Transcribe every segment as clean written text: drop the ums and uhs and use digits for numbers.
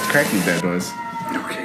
crack these bad boys. Okay.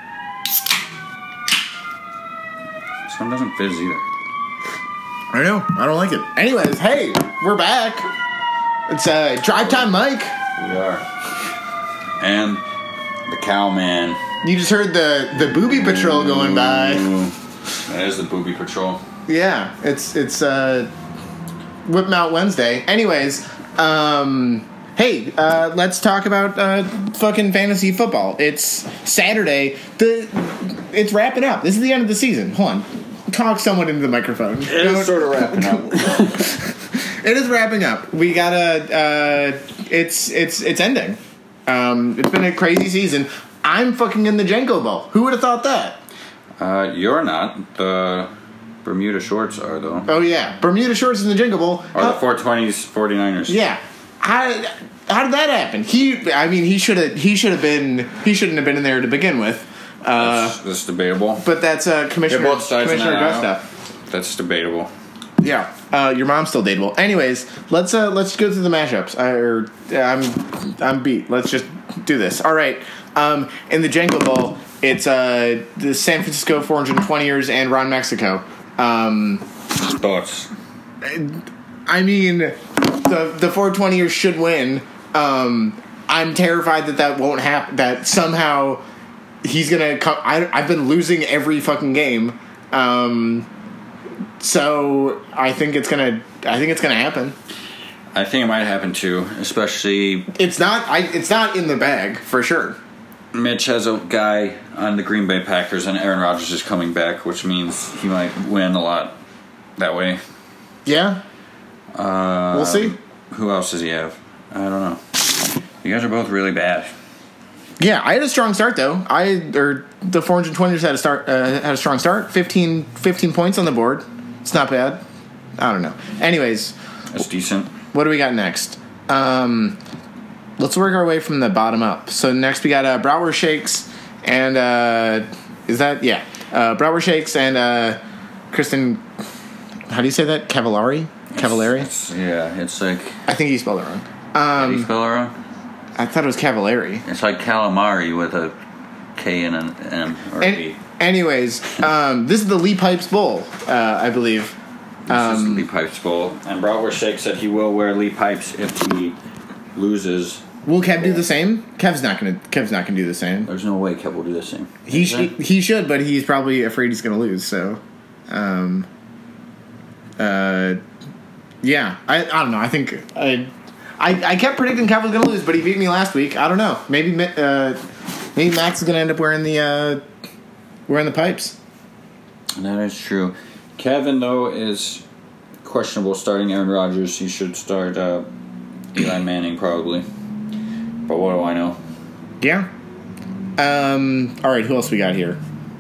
This one doesn't fizz either. I know. I don't like it. Anyways, hey, we're back. It's Drive Time Mike. We are. And the Cowman. You just heard the Booby Patrol going by. Ooh, that is the Booby Patrol. Yeah, it's Whip 'em Out Wednesday. Anyways, hey, let's talk about fucking fantasy football. It's Saturday. It's wrapping up. This is the end of the season. Hold on. Talk someone into the microphone. It is sort of wrapping up. It is wrapping up. We gotta. It's ending. It's been a crazy season. I'm fucking in the Jenko Bowl. Who would have thought that? You're not. The Bermuda Shorts are, though. Oh yeah, Bermuda Shorts in the Jenko Bowl. Or the 420s 49ers. Yeah. How did that happen? He shouldn't have been in there to begin with. That's debatable. But that's Commissioner both sides in that Augusta. That's debatable. Yeah. Your mom's still dateable. Anyways, let's go through the matchups. I'm beat. Let's just do this. All right. In the Jenko Bowl, it's the San Francisco 420ers and Ron Mexico. Thoughts? I mean, the 420ers should win. I'm terrified that won't happen. That somehow he's gonna come. I've been losing every fucking game. So I think it's gonna happen. I think it might happen too, especially. It's not in the bag for sure. Mitch has a guy on the Green Bay Packers, and Aaron Rodgers is coming back, which means he might win a lot that way. Yeah. We'll see. Who else does he have? I don't know. You guys are both really bad. Yeah, I had a strong start though. The 420ers had a strong start. 15 points on the board. It's not bad. I don't know. Anyways, That's decent. what do we got next? Let's work our way from the bottom up. So next we got Bratwurst Shakes and Bratwurst Shakes and Kristen. How do you say that? Cavallari? It's like. I think you spelled it wrong. Did you spell it wrong? I thought it was Cavallari. It's like calamari with a K and an M or a B. Anyways, this is the Lee Pipes Bowl, I believe. This is Lee Pipes Bowl. And Bratwurst Shake said he will wear Lee Pipes if he loses. Will Kev do the same? Kev's not gonna do the same. There's no way Kev will do the same. He should, but he's probably afraid he's gonna lose. So, yeah, I don't know. I think I kept predicting Kev was gonna lose, but he beat me last week. I don't know. Maybe Max is gonna end up wearing the pipes. That is true. Kevin though is questionable starting Aaron Rodgers. He should start Eli Manning probably. But what do I know? Yeah. All right. Who else we got here?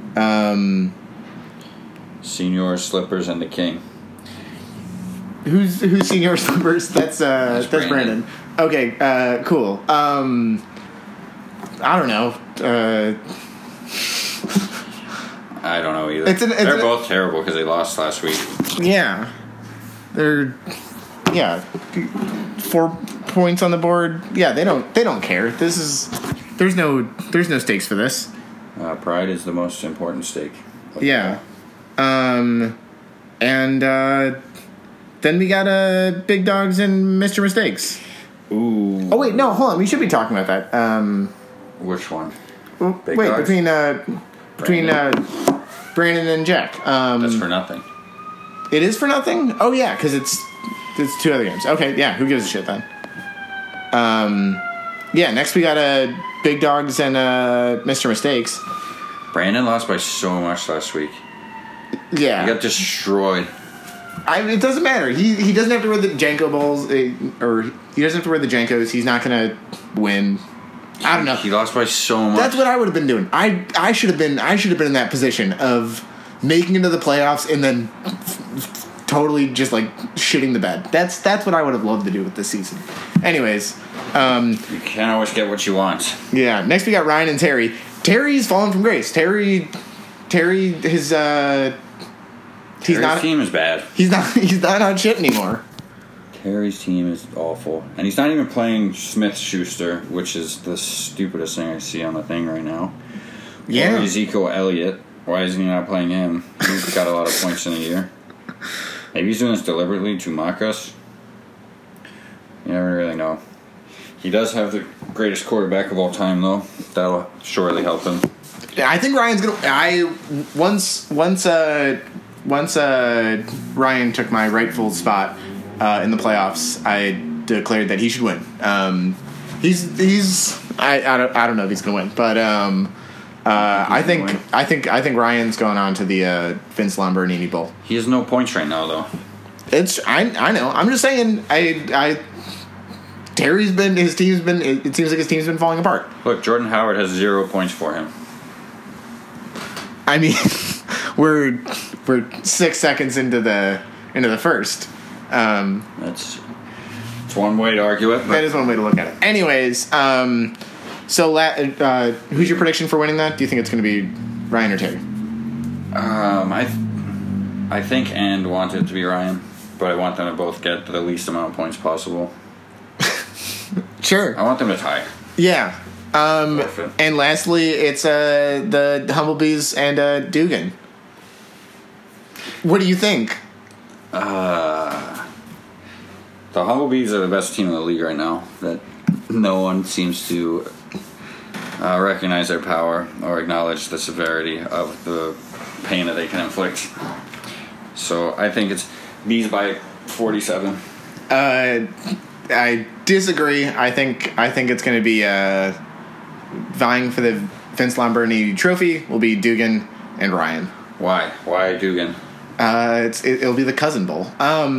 Senior Slippers and the King. Who's Senior Slippers? That's Brandon. Okay. Cool. I don't know. I don't know either. They're both terrible because they lost last week. Yeah. They're 4 points on the board. Yeah, they don't care. There's no stakes for this. Pride is the most important stake. Yeah. And then we got Big Dogs and Mr. Mistakes. Ooh. Oh wait, no, hold on. We should be talking about that. Which one? Big Dogs? between Brandon and Jack. That's for nothing. It is for nothing? Oh yeah, because it's 2 other games. Okay, yeah. Who gives a shit then? Yeah. Next we got Big Dogs and Mr. Mistakes. Brandon lost by so much last week. Yeah, he got destroyed. It doesn't matter. He doesn't have to wear the Jenko Bowls, or he doesn't have to wear the Jenkos. He's not gonna win. I don't know. He lost by so much. That's what I would have been doing. I should have been in that position of making it to the playoffs and then totally just like shitting the bed. That's what I would have loved to do with this season. Anyways, you can't always get what you want. Yeah. Next we got Ryan and Terry. Terry's fallen from grace. Terry's team is bad. He's not on shit anymore. Terry's team is awful. And he's not even playing Smith-Schuster, which is the stupidest thing I see on the thing right now. Yeah. Or Ezekiel Elliott. Why isn't he not playing him? He's got a lot of points in a year. Maybe he's doing this deliberately to mock us. You never really know. He does have the greatest quarterback of all time, though. That'll surely help him. Yeah, I think Ryan's gonna. Once Ryan took my rightful spot in the playoffs, I declared that he should win. I don't know if he's gonna win, but I think Ryan's going on to the Vince Lombardi Bowl. He has no points right now, though. I know. I'm just saying. Terry's been. His team's been. It seems like his team's been falling apart. Look, Jordan Howard has 0 points for him. I mean, we're 6 seconds into the first. It's one way to argue it. That is one way to look at it. Anyways, so who's your prediction for winning that? Do you think it's going to be Ryan or Terry? I think and want it to be Ryan, but I want them to both get the least amount of points possible. Sure. I want them to tie. Yeah. And lastly, it's the Humblebees and Dugan. What do you think? The Humblebees are the best team in the league right now. That no one seems to recognize their power or acknowledge the severity of the pain that they can inflict. So I think it's Bees by 47. I disagree. I think it's going to be vying for the Vince Lombardi Trophy will be Dugan and Ryan. Why? Why Dugan? It'll be the Cousin Bowl.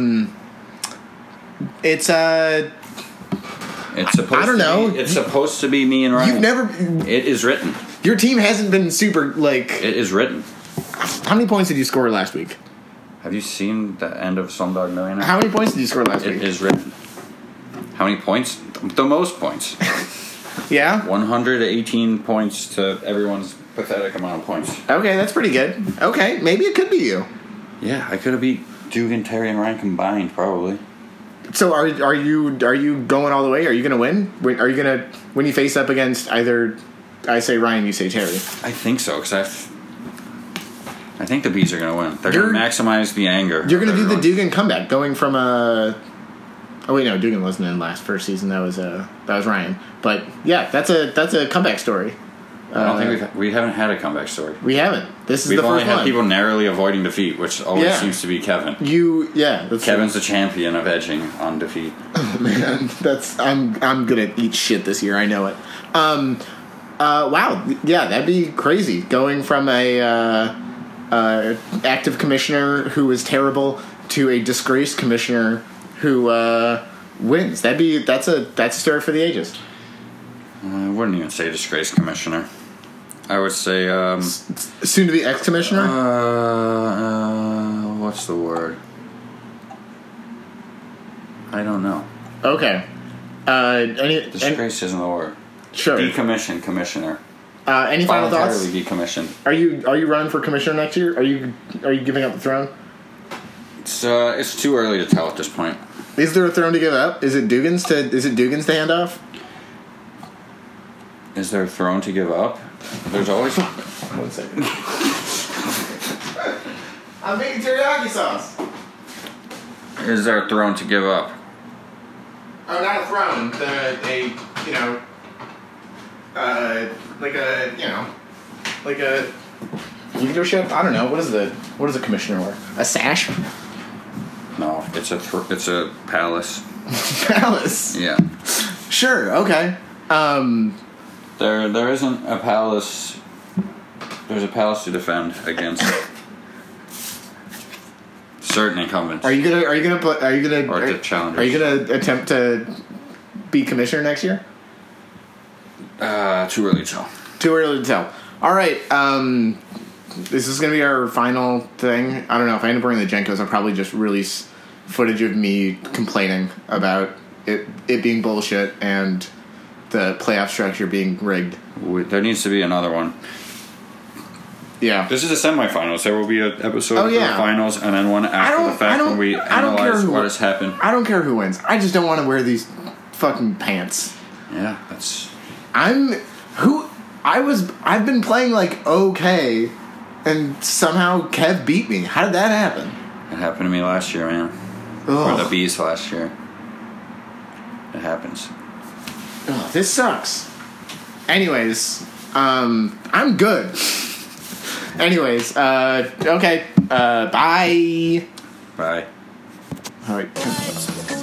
It's supposed. I don't know. It's supposed to be me and Ryan. You've never. It is written. Your team hasn't been super like. It is written. How many points did you score last week? Have you seen the end of Slumdog Millionaire? How many points did you score last week? It is written. How many points? The most points. Yeah? 118 points to everyone's pathetic amount of points. Okay, that's pretty good. Okay, maybe it could be you. Yeah, I could have beat Dugan, Terry, and Ryan combined, probably. So are you going all the way? Are you going to win? Are you going to, when you face up against either, I say Ryan, you say Terry? I think so, because I think the Bees are going to win. They're going to maximize the anger. You're going to do the Dugan comeback, going from a... Oh wait, no, Dugan wasn't in first season. That was Ryan. But yeah, that's a comeback story. I don't think we haven't had a comeback story. We haven't. This is We've the first one. only had people narrowly avoiding defeat, which always seems to be Kevin. Kevin's the champion of edging on defeat. Oh man, I'm gonna eat shit this year. I know it. Wow, yeah, that'd be crazy. Going from a active commissioner who is terrible to a disgraced commissioner who wins. That's a story for the ages. I wouldn't even say disgraced commissioner. I would say soon to be ex-commissioner. What's the word? I don't know. Okay. Disgrace isn't the word. Sure. Decommissioned commissioner. Any final thoughts? Voluntarily decommissioned. Are you running for commissioner next year? Are you giving up the throne? It's too early to tell at this point. Is there a throne to give up? Is it Dugan's to hand off? Is there a throne to give up? There's always... 1 second. I'm making teriyaki sauce. Is there a throne to give up? Oh, not a throne. Like a leadership. I don't know. What does a commissioner wear? A sash? No, it's a palace. Palace. Yeah. Sure. Okay. There isn't a palace. There's a palace to defend against certain incumbents. Or to challengers. Are you gonna attempt to be commissioner next year? Too early to tell. Too early to tell. All right. This is gonna be our final thing. I don't know if I end up bringing the Jenkos. I'll probably just release footage of me complaining about it being bullshit and the playoff structure being rigged. There needs to be another one. Yeah. This is the semifinals. There will be an episode for the finals and then one after the fact when we analyze what has happened. I don't care who wins. I just don't want to wear these fucking pants. Yeah, that's... I've been playing like okay, and somehow Kev beat me. How did that happen? It happened to me last year, man. Ugh. Or the Bees last year. It happens. Oh, this sucks. Anyways, I'm good. Anyways, okay, bye. Bye. All right.